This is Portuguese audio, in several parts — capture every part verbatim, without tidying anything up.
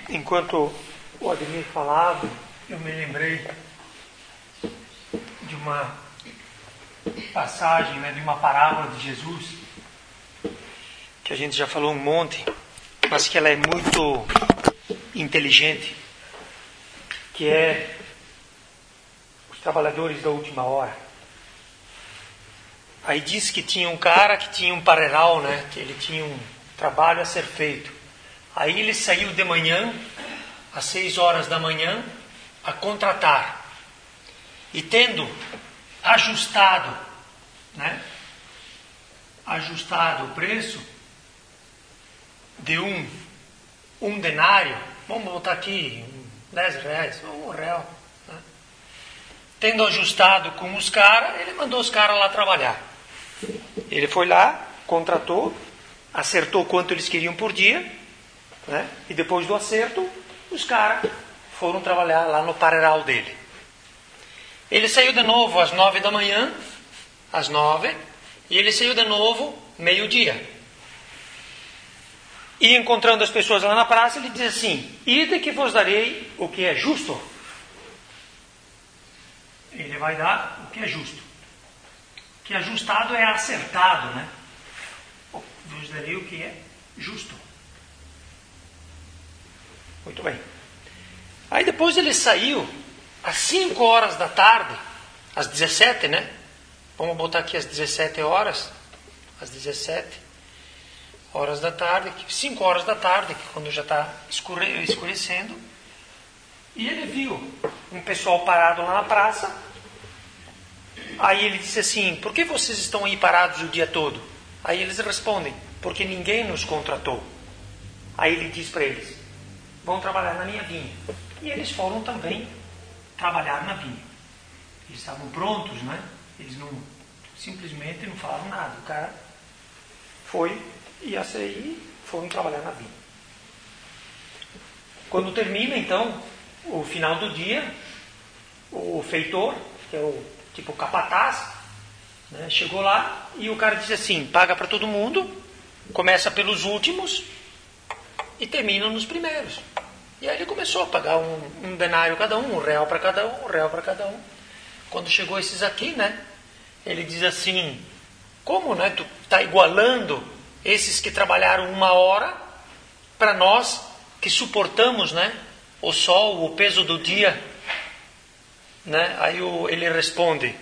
Enquanto o Ademir falava, eu me lembrei de uma passagem, né, de uma parábola de Jesus, que a gente já falou um monte, mas que ela é muito inteligente, que é os trabalhadores da última hora. Aí diz que tinha um cara que tinha um parreiral, né, que ele tinha um trabalho a ser feito. Aí ele saiu de manhã, às seis horas da manhã, a contratar. E tendo ajustado, né, ajustado o preço de um, um denário, vamos botar aqui, dez reais, um real. Né? Tendo ajustado com os caras, ele mandou os caras lá trabalhar. Ele foi lá, contratou, acertou quanto eles queriam por dia, né? E depois do acerto, os caras foram trabalhar lá no parreiral dele. Ele saiu de novo às nove da manhã, às nove, e ele saiu de novo meio-dia. E encontrando as pessoas lá na praça, ele diz assim: ide que vos darei o que é justo. Ele vai dar o que é justo. Que ajustado é acertado, né? Vos darei o que é justo. Muito bem. Aí depois ele saiu às cinco horas da tarde, às dezessete, né? Vamos botar aqui às dezessete horas, às dezessete horas da tarde, cinco horas da tarde, que quando já está escure, escurecendo, e ele viu um pessoal parado lá na praça. Aí ele disse assim: por que vocês estão aí parados o dia todo? Aí eles respondem: porque ninguém nos contratou. Aí ele diz para eles: vão trabalhar na minha vinha. E eles foram também trabalhar na vinha. Eles estavam prontos, né? Eles não, simplesmente não falavam nada. O cara foi, ia sair, foram trabalhar na vinha. Quando termina, então, o final do dia, o feitor, que é o tipo capataz, né, chegou lá e o cara disse assim: paga para todo mundo, começa pelos últimos e termina nos primeiros. E aí ele começou a pagar um, um denário cada um, um real para cada um, um real para cada um. Quando chegou esses aqui, né, ele diz assim: como, né, tu está igualando esses que trabalharam uma hora para nós que suportamos, né, o sol, o peso do dia, né? Aí o, ele responde: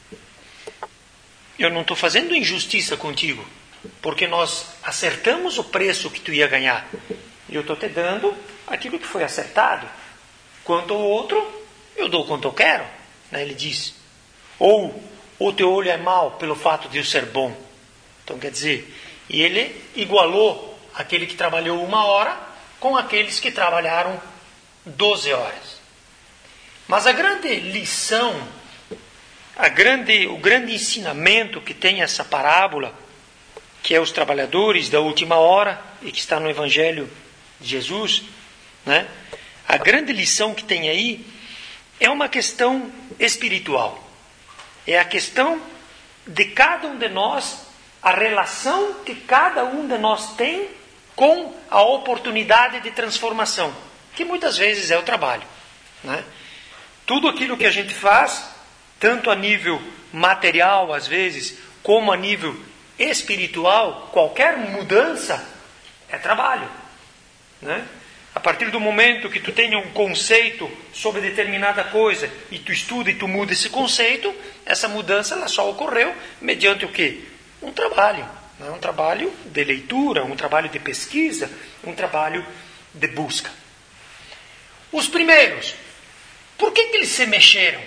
eu não estou fazendo injustiça contigo, porque nós acertamos o preço que tu ia ganhar. E eu estou te dando aquilo que foi acertado. Quanto ao outro, eu dou quanto eu quero, né? Ele diz. Ou o teu olho é mau pelo fato de eu ser bom. Então quer dizer, e ele igualou aquele que trabalhou uma hora com aqueles que trabalharam doze horas. Mas a grande lição, a grande, o grande ensinamento que tem essa parábola, que é os trabalhadores da última hora, e que está no Evangelho de Jesus, né? A grande lição que tem aí é uma questão espiritual. É a questão de cada um de nós, a relação que cada um de nós tem com a oportunidade de transformação, que muitas vezes é o trabalho, né? Tudo aquilo que a gente faz, tanto a nível material, às vezes, como a nível espiritual, qualquer mudança é trabalho, né? A partir do momento que tu tenha um conceito sobre determinada coisa e tu estuda e tu muda esse conceito, essa mudança ela só ocorreu mediante o quê? Um trabalho, né? Um trabalho de leitura, um trabalho de pesquisa, um trabalho de busca. Os primeiros, por que que eles se mexeram?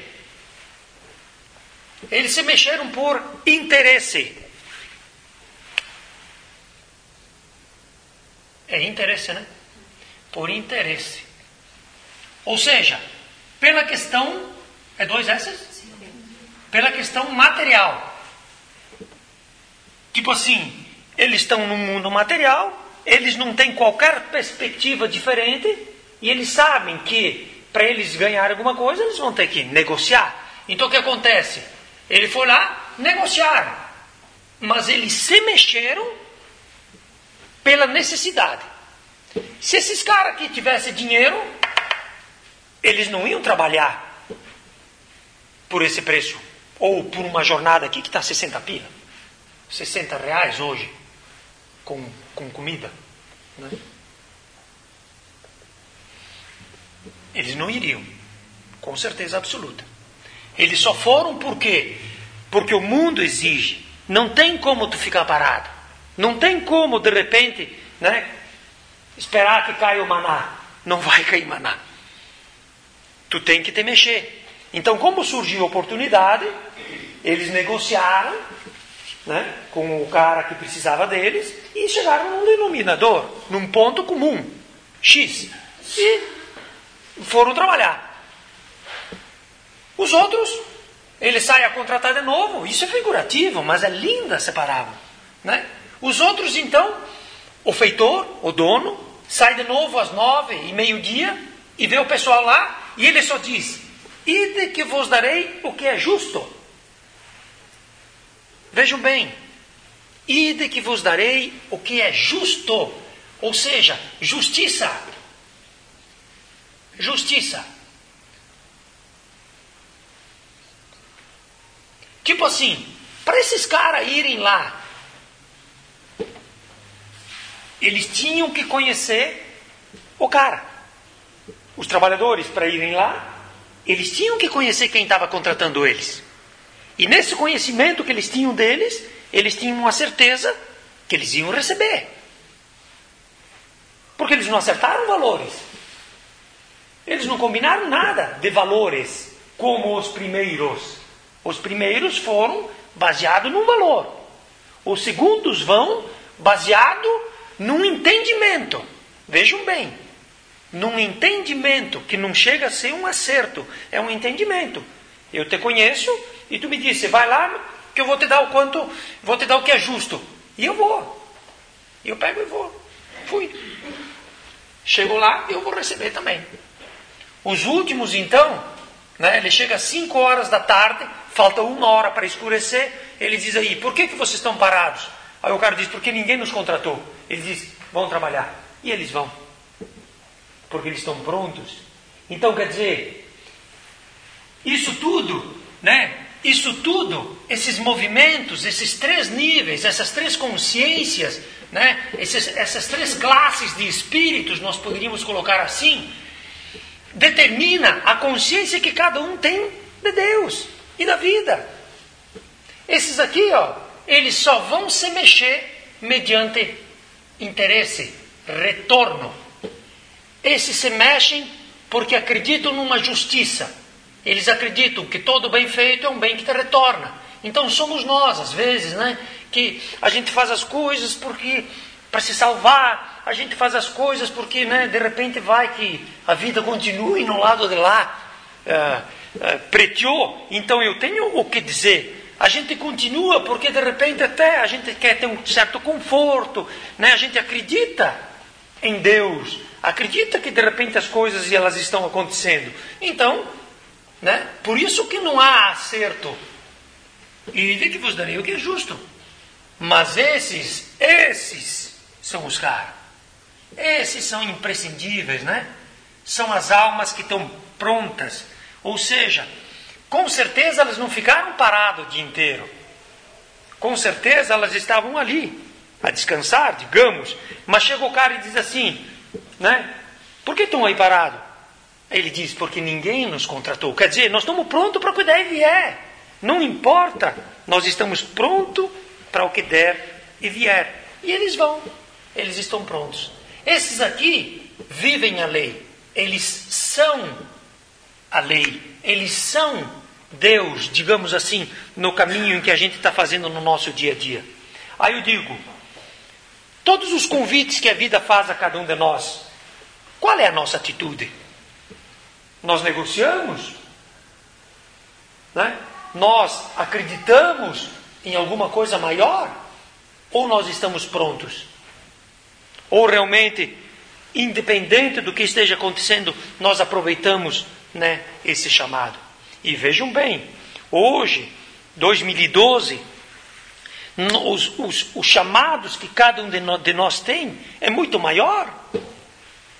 Eles se mexeram por interesse. É interesse, né? Por interesse. Ou seja, pela questão... É dois S? Pela questão material. Tipo assim, eles estão no mundo material, eles não têm qualquer perspectiva diferente, e eles sabem que para eles ganharem alguma coisa, eles vão ter que negociar. Então o que acontece? Ele foi lá, negociaram. Mas eles se mexeram pela necessidade. Se esses caras aqui tivessem dinheiro, eles não iam trabalhar por esse preço. Ou por uma jornada aqui que está sessenta pila. sessenta reais hoje, com, com comida. Né? Eles não iriam, com certeza absoluta. Eles só foram por quê? Porque o mundo exige. Não tem como tu ficar parado. Não tem como, de repente, né, esperar que caia o maná. Não vai cair maná. Tu tem que te mexer. Então, como surgiu a oportunidade, eles negociaram, né, com o cara que precisava deles e chegaram num denominador, num ponto comum, X. E foram trabalhar. Os outros, eles saem a contratar de novo. Isso é figurativo, mas é linda essa parábola, né? Os outros, então, o feitor, o dono, sai de novo às nove e meio-dia e vê o pessoal lá e ele só diz: ide que vos darei o que é justo. Vejam bem, ide que vos darei o que é justo. Ou seja, justiça. Justiça. Tipo assim, para esses caras irem lá, eles tinham que conhecer o cara. Os trabalhadores, para irem lá, eles tinham que conhecer quem estava contratando eles. E nesse conhecimento que eles tinham deles, eles tinham uma certeza que eles iam receber. Porque eles não acertaram valores. Eles não combinaram nada de valores como os primeiros. Os primeiros foram baseados num valor. Os segundos vão baseado num entendimento. Vejam bem. Num entendimento que não chega a ser um acerto. É um entendimento. Eu te conheço e tu me disse, vai lá que eu vou te dar o quanto, vou te dar o que é justo. E eu vou. Eu pego e vou. Fui. Chego lá e eu vou receber também. Os últimos então, né, ele chega às cinco horas da tarde, falta uma hora para escurecer, ele diz aí, por que, que vocês estão parados? Aí o cara diz, porque ninguém nos contratou. Ele diz, vão trabalhar. E eles vão. Porque eles estão prontos. Então quer dizer, isso tudo, né? Isso tudo, esses movimentos, esses três níveis, essas três consciências, né? Esses, essas três classes de espíritos, nós poderíamos colocar assim, determina a consciência que cada um tem de Deus e da vida. Esses aqui, ó, eles só vão se mexer mediante interesse, retorno. Esses se mexem porque acreditam numa justiça. Eles acreditam que todo bem feito é um bem que te retorna. Então somos nós, às vezes, né, que a gente faz as coisas porque para se salvar, a gente faz as coisas porque, né, de repente vai que a vida continue no lado de lá, uh, uh, preteou, então eu tenho o que dizer. A gente continua porque de repente até a gente quer ter um certo conforto, né? A gente acredita em Deus, acredita que de repente as coisas elas estão acontecendo. Então, né, por isso que não há acerto. E de que vos darei o que é justo. Mas esses, esses são os caras. Esses são imprescindíveis, né? São as almas que estão prontas. Ou seja, com certeza elas não ficaram paradas o dia inteiro. Com certeza elas estavam ali, a descansar, digamos. Mas chega o cara e diz assim, né? Por que estão aí parados? Ele diz, porque ninguém nos contratou. Quer dizer, nós estamos prontos para o que der e vier. Não importa, nós estamos prontos para o que der e vier. E eles vão, eles estão prontos. Esses aqui vivem a lei. Eles são a lei. Eles são Deus, digamos assim, no caminho em que a gente está fazendo no nosso dia a dia. Aí eu digo, todos os convites que a vida faz a cada um de nós, qual é a nossa atitude? Nós negociamos? Né? Nós acreditamos em alguma coisa maior? Ou nós estamos prontos? Ou realmente, independente do que esteja acontecendo, nós aproveitamos, né, esse chamado? E vejam bem, hoje, dois mil e doze, os, os, os chamados que cada um de nós, de nós tem é muito maior.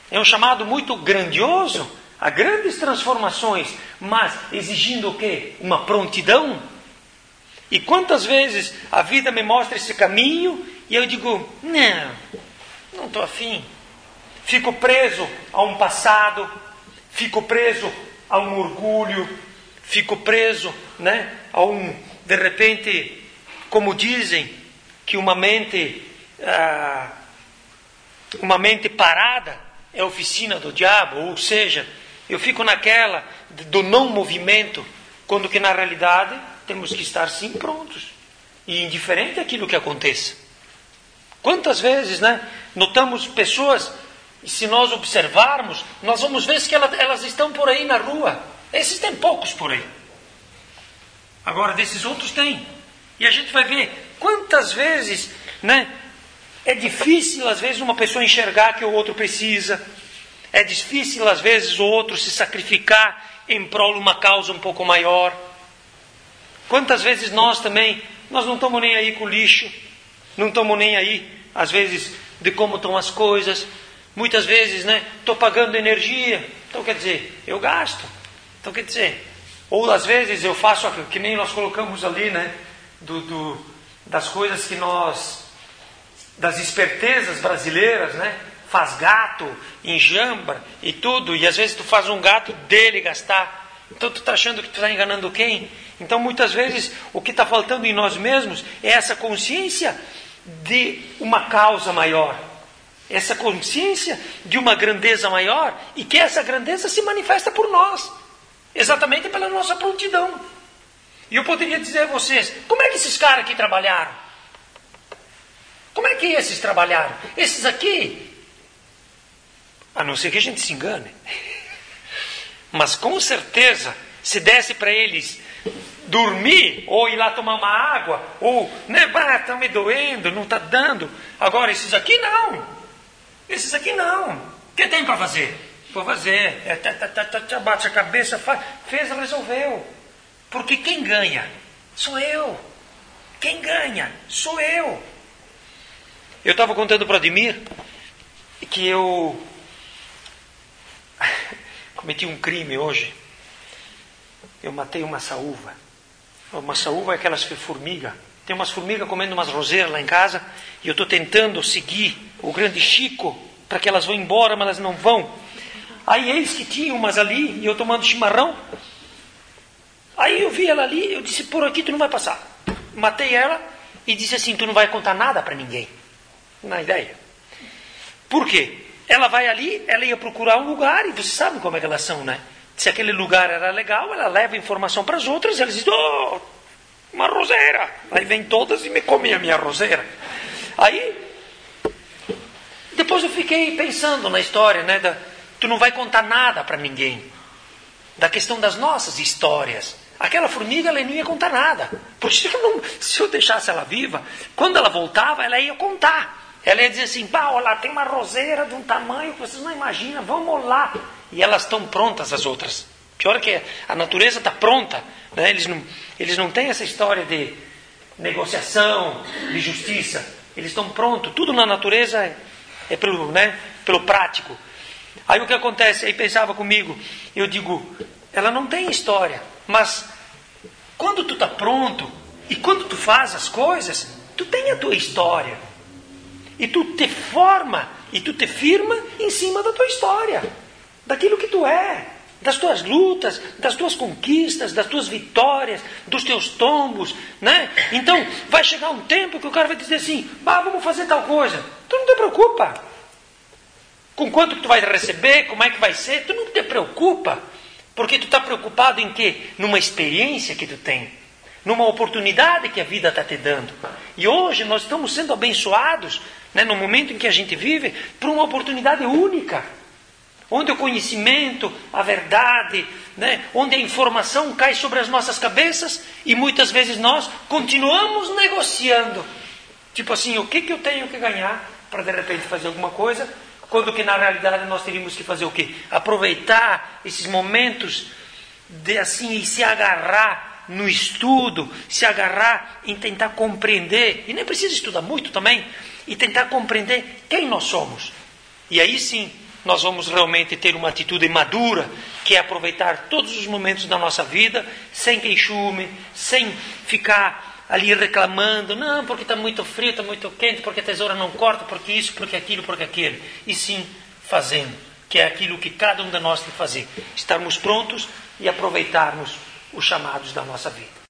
É um chamado muito grandioso, a grandes transformações, mas exigindo o quê? Uma prontidão. E quantas vezes a vida me mostra esse caminho e eu digo, não, não estou afim. Fico preso a um passado, fico preso a um orgulho, fico preso, né, a um, de repente, como dizem, que uma mente, ah, uma mente parada é oficina do diabo, ou seja, eu fico naquela do não movimento, quando que na realidade temos que estar sim prontos e indiferente àquilo que aconteça. Quantas vezes, né, notamos pessoas, e se nós observarmos, nós vamos ver que elas, elas estão por aí na rua. Esses tem poucos por aí. Agora desses outros tem. E a gente vai ver quantas vezes, né, é difícil às vezes uma pessoa enxergar que o outro precisa. É difícil às vezes o outro se sacrificar em prol de uma causa um pouco maior. Quantas vezes nós também, nós não estamos nem aí com o lixo, não estamos nem aí, às vezes, de como estão as coisas. Muitas vezes, né, estou pagando energia, então quer dizer, eu gasto. Então quer dizer, ou às vezes eu faço, que nem nós colocamos ali, né, do, do, das coisas que nós, das espertezas brasileiras, né, faz gato, enjamba e tudo, e às vezes tu faz um gato dele gastar. Então tu está achando que tu está enganando quem? Então muitas vezes o que está faltando em nós mesmos é essa consciência de uma causa maior. Essa consciência de uma grandeza maior e que essa grandeza se manifesta por nós. Exatamente pela nossa prontidão. E eu poderia dizer a vocês, como é que esses caras aqui trabalharam? Como é que esses trabalharam? Esses aqui, a não ser que a gente se engane. Mas com certeza, se desse para eles dormir, ou ir lá tomar uma água, ou, né, está me doendo, não está dando. Agora, esses aqui não. Esses aqui não. O que tem para fazer? Vou fazer. É, tá, tá, tá, tá, bate a cabeça, faz, fez, resolveu. Porque quem ganha? Sou eu. Quem ganha? Sou eu. Eu estava contando para o Ademir que eu cometi um crime hoje. Eu matei uma saúva. Uma saúva é aquelas formigas. Tem umas formigas comendo umas roseiras lá em casa. E eu estou tentando seguir o grande Chico para que elas vão embora, mas elas não vão. Aí eis que tinha umas ali e eu tomando chimarrão. Aí eu vi ela ali, eu disse, por aqui tu não vai passar. Matei ela e disse assim, tu não vai contar nada para ninguém. Na ideia. Por quê? Ela vai ali, ela ia procurar um lugar, e vocês sabem como é que elas são, né? Se aquele lugar era legal, ela leva informação para as outras, e elas dizem, oh, uma roseira. Aí vem todas e me comem a minha roseira. Aí, depois eu fiquei pensando na história, né? Da, tu não vai contar nada para ninguém. Da questão das nossas histórias. Aquela formiga, ela não ia contar nada. Porque se eu, não, se eu deixasse ela viva, quando ela voltava, ela ia contar. Ela ia dizer assim, pá, olha lá, tem uma roseira de um tamanho que vocês não imaginam, vamos lá. E elas estão prontas, as outras. Pior que a natureza está pronta. Né? Eles, não, eles não têm essa história de negociação, de justiça. Eles estão prontos. Tudo na natureza é, é pelo, né, pelo prático. Aí o que acontece? Aí pensava comigo, eu digo, ela não tem história. Mas quando tu está pronto, e quando tu faz as coisas, tu tem a tua história. E tu te forma, e tu te firma em cima da tua história. Daquilo que tu é. Das tuas lutas, das tuas conquistas, das tuas vitórias, dos teus tombos, né? Então, vai chegar um tempo que o cara vai dizer assim, bah, vamos fazer tal coisa. Tu não te preocupa. Com quanto que tu vai receber, como é que vai ser, tu não te preocupa. Porque tu está preocupado em quê? Numa experiência que tu tem. Numa oportunidade que a vida está te dando. E hoje nós estamos sendo abençoados, né, no momento em que a gente vive, por uma oportunidade única. Onde o conhecimento, a verdade, né, onde a informação cai sobre as nossas cabeças e muitas vezes nós continuamos negociando. Tipo assim, o que, que eu tenho que ganhar para de repente fazer alguma coisa, quando que na realidade nós teríamos que fazer o quê? Aproveitar esses momentos de assim e se agarrar no estudo, se agarrar em tentar compreender, e nem precisa estudar muito também, e tentar compreender quem nós somos. E aí sim, nós vamos realmente ter uma atitude madura, que é aproveitar todos os momentos da nossa vida, sem queixume, sem ficar ali reclamando, não, porque está muito frio, está muito quente, porque a tesoura não corta, porque isso, porque aquilo, porque aquilo. E sim, fazendo, que é aquilo que cada um de nós tem que fazer. Estarmos prontos e aproveitarmos os chamados da nossa vida.